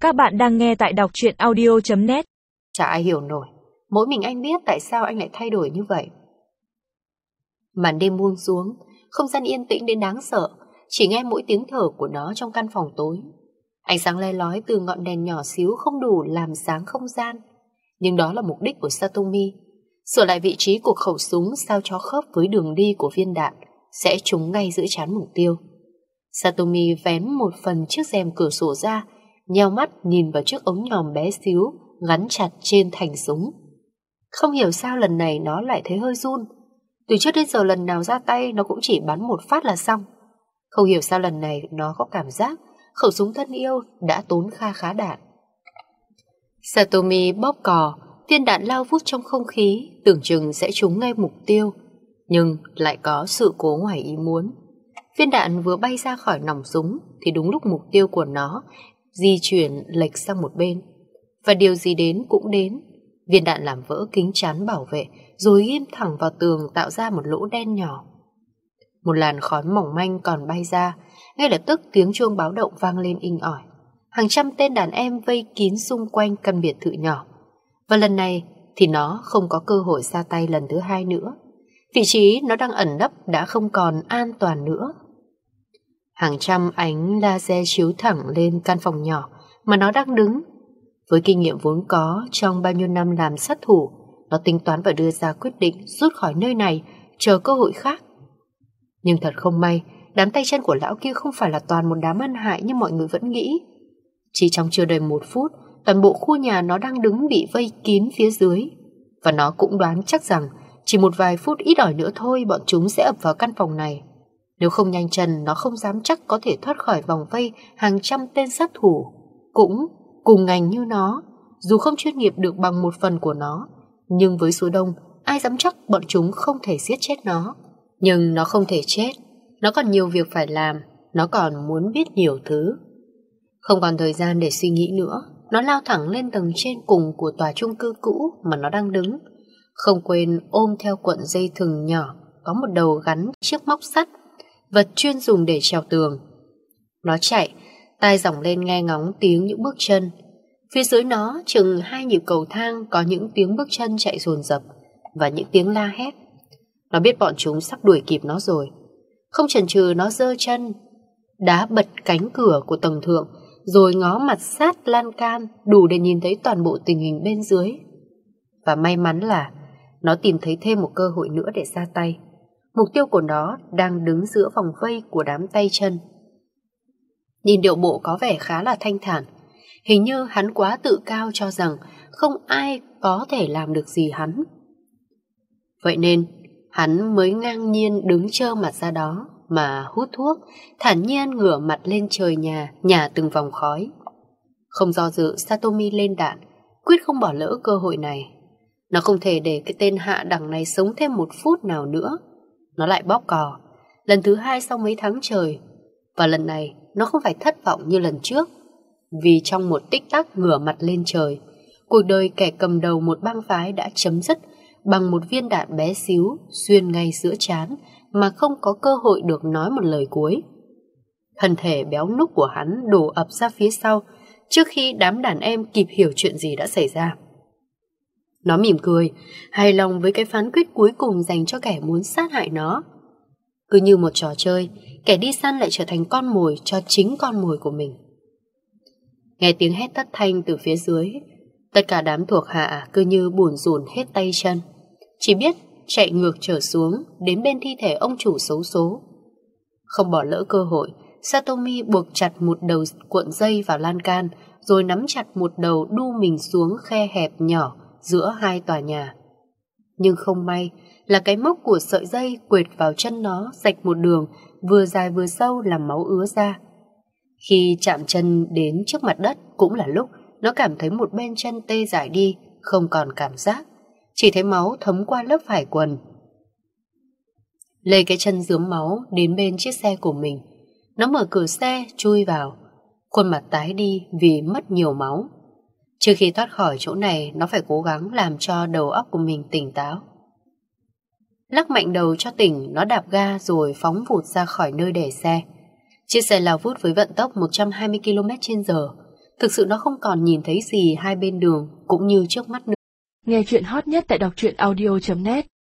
Các bạn đang nghe tại đọc truyện audio.net. Chả ai hiểu nổi, mỗi mình anh biết tại sao anh lại thay đổi như vậy. Màn đêm buông xuống, không gian yên tĩnh đến đáng sợ, chỉ nghe mỗi tiếng thở của nó trong căn phòng tối. Ánh sáng le lói từ ngọn đèn nhỏ xíu không đủ làm sáng không gian, nhưng đó là mục đích của Satomi. Sửa lại vị trí của khẩu súng sao cho khớp với đường đi của viên đạn, sẽ trúng ngay giữa trán mục tiêu. Satomi vén một phần chiếc rèm cửa sổ ra, nheo mắt nhìn vào chiếc ống nhòm bé xíu gắn chặt trên thành súng. Không hiểu sao lần này nó lại thấy hơi run. Từ trước đến giờ lần nào ra tay nó cũng chỉ bắn một phát là xong. Không hiểu sao lần này nó có cảm giác khẩu súng thân yêu đã tốn kha khá đạn. Satomi bóp cò, viên đạn lao vút trong không khí, tưởng chừng sẽ trúng ngay mục tiêu, nhưng lại có sự cố ngoài ý muốn. Viên đạn vừa bay ra khỏi nòng súng thì đúng lúc mục tiêu của nó di chuyển lệch sang một bên. Và điều gì đến cũng đến. Viên đạn làm vỡ kính chắn bảo vệ rồi ghim thẳng vào tường tạo ra một lỗ đen nhỏ. Một làn khói mỏng manh còn bay ra. Ngay lập tức tiếng chuông báo động vang lên inh ỏi. Hàng trăm tên đàn em vây kín xung quanh căn biệt thự nhỏ. Và lần này thì nó không có cơ hội ra tay lần thứ hai nữa. Vị trí nó đang ẩn nấp đã không còn an toàn nữa. Hàng trăm ánh laser chiếu thẳng lên căn phòng nhỏ mà nó đang đứng. Với kinh nghiệm vốn có trong bao nhiêu năm làm sát thủ, nó tính toán và đưa ra quyết định rút khỏi nơi này, chờ cơ hội khác. Nhưng thật không may, đám tay chân của lão kia không phải là toàn một đám ăn hại như mọi người vẫn nghĩ. Chỉ trong chưa đầy 1 phút, toàn bộ khu nhà nó đang đứng bị vây kín phía dưới. Và nó cũng đoán chắc rằng chỉ một vài phút ít ỏi nữa thôi bọn chúng sẽ ập vào căn phòng này. Nếu không nhanh chân, nó không dám chắc có thể thoát khỏi vòng vây hàng trăm tên sát thủ cũng cùng ngành như nó. Dù không chuyên nghiệp được bằng một phần của nó, nhưng với số đông, ai dám chắc bọn chúng không thể giết chết nó. Nhưng nó không thể chết, nó còn nhiều việc phải làm, nó còn muốn biết nhiều thứ. Không còn thời gian để suy nghĩ nữa, nó lao thẳng lên tầng trên cùng của tòa chung cư cũ mà nó đang đứng. Không quên ôm theo cuộn dây thừng nhỏ, có một đầu gắn chiếc móc sắt, vật chuyên dùng để trèo tường. Nó chạy, tai dỏng lên nghe ngóng tiếng những bước chân. Phía dưới nó chừng 2 nhịp cầu thang có những tiếng bước chân chạy dồn dập và những tiếng la hét. Nó biết bọn chúng sắp đuổi kịp nó rồi. Không chần chừ nó giơ chân đá bật cánh cửa của tầng thượng rồi ngó mặt sát lan can đủ để nhìn thấy toàn bộ tình hình bên dưới. Và may mắn là nó tìm thấy thêm một cơ hội nữa để ra tay. Mục tiêu của nó đang đứng giữa vòng vây của đám tay chân. Nhìn điệu bộ có vẻ khá là thanh thản. Hình như hắn quá tự cao cho rằng không ai có thể làm được gì hắn. Vậy nên hắn mới ngang nhiên đứng trơ mặt ra đó mà hút thuốc, thản nhiên ngửa mặt lên trời nhà, nhả từng vòng khói. Không do dự, Satomi lên đạn, quyết không bỏ lỡ cơ hội này. Nó không thể để cái tên hạ đẳng này sống thêm 1 phút nào nữa. Nó lại bóp cò, lần thứ 2 sau mấy tháng trời. Và lần này nó không phải thất vọng như lần trước. Vì trong một tích tắc ngửa mặt lên trời, cuộc đời kẻ cầm đầu một bang phái đã chấm dứt bằng một viên đạn bé xíu xuyên ngay giữa trán mà không có cơ hội được nói một lời cuối. Thân thể béo núc của hắn đổ ập ra phía sau trước khi đám đàn em kịp hiểu chuyện gì đã xảy ra. Nó mỉm cười, hài lòng với cái phán quyết cuối cùng dành cho kẻ muốn sát hại nó. Cứ như một trò chơi, kẻ đi săn lại trở thành con mồi cho chính con mồi của mình. Nghe tiếng hét thất thanh từ phía dưới, tất cả đám thuộc hạ cứ như bủn rủn hết tay chân, chỉ biết chạy ngược trở xuống đến bên thi thể ông chủ xấu số. Không bỏ lỡ cơ hội, Satomi buộc chặt một đầu cuộn dây vào lan can, rồi nắm chặt một đầu đu mình xuống khe hẹp nhỏ giữa 2 tòa nhà. Nhưng không may là cái móc của sợi dây quệt vào chân nó rạch một đường vừa dài vừa sâu làm máu ứa ra. Khi chạm chân đến trước mặt đất cũng là lúc nó cảm thấy một bên chân tê dại đi, không còn cảm giác, chỉ thấy máu thấm qua lớp vải quần. Lê cái chân rướm máu đến bên chiếc xe của mình. Nó mở cửa xe chui vào, khuôn mặt tái đi vì mất nhiều máu. Trước khi thoát khỏi chỗ này, nó phải cố gắng làm cho đầu óc của mình tỉnh táo. Lắc mạnh đầu cho tỉnh, nó đạp ga rồi phóng vụt ra khỏi nơi để xe. Chiếc xe lao vút với vận tốc 120 km/h, Thực sự nó không còn nhìn thấy gì hai bên đường cũng như trước mắt nữa. Nghe chuyện hot nhất tại đọc truyện audio.net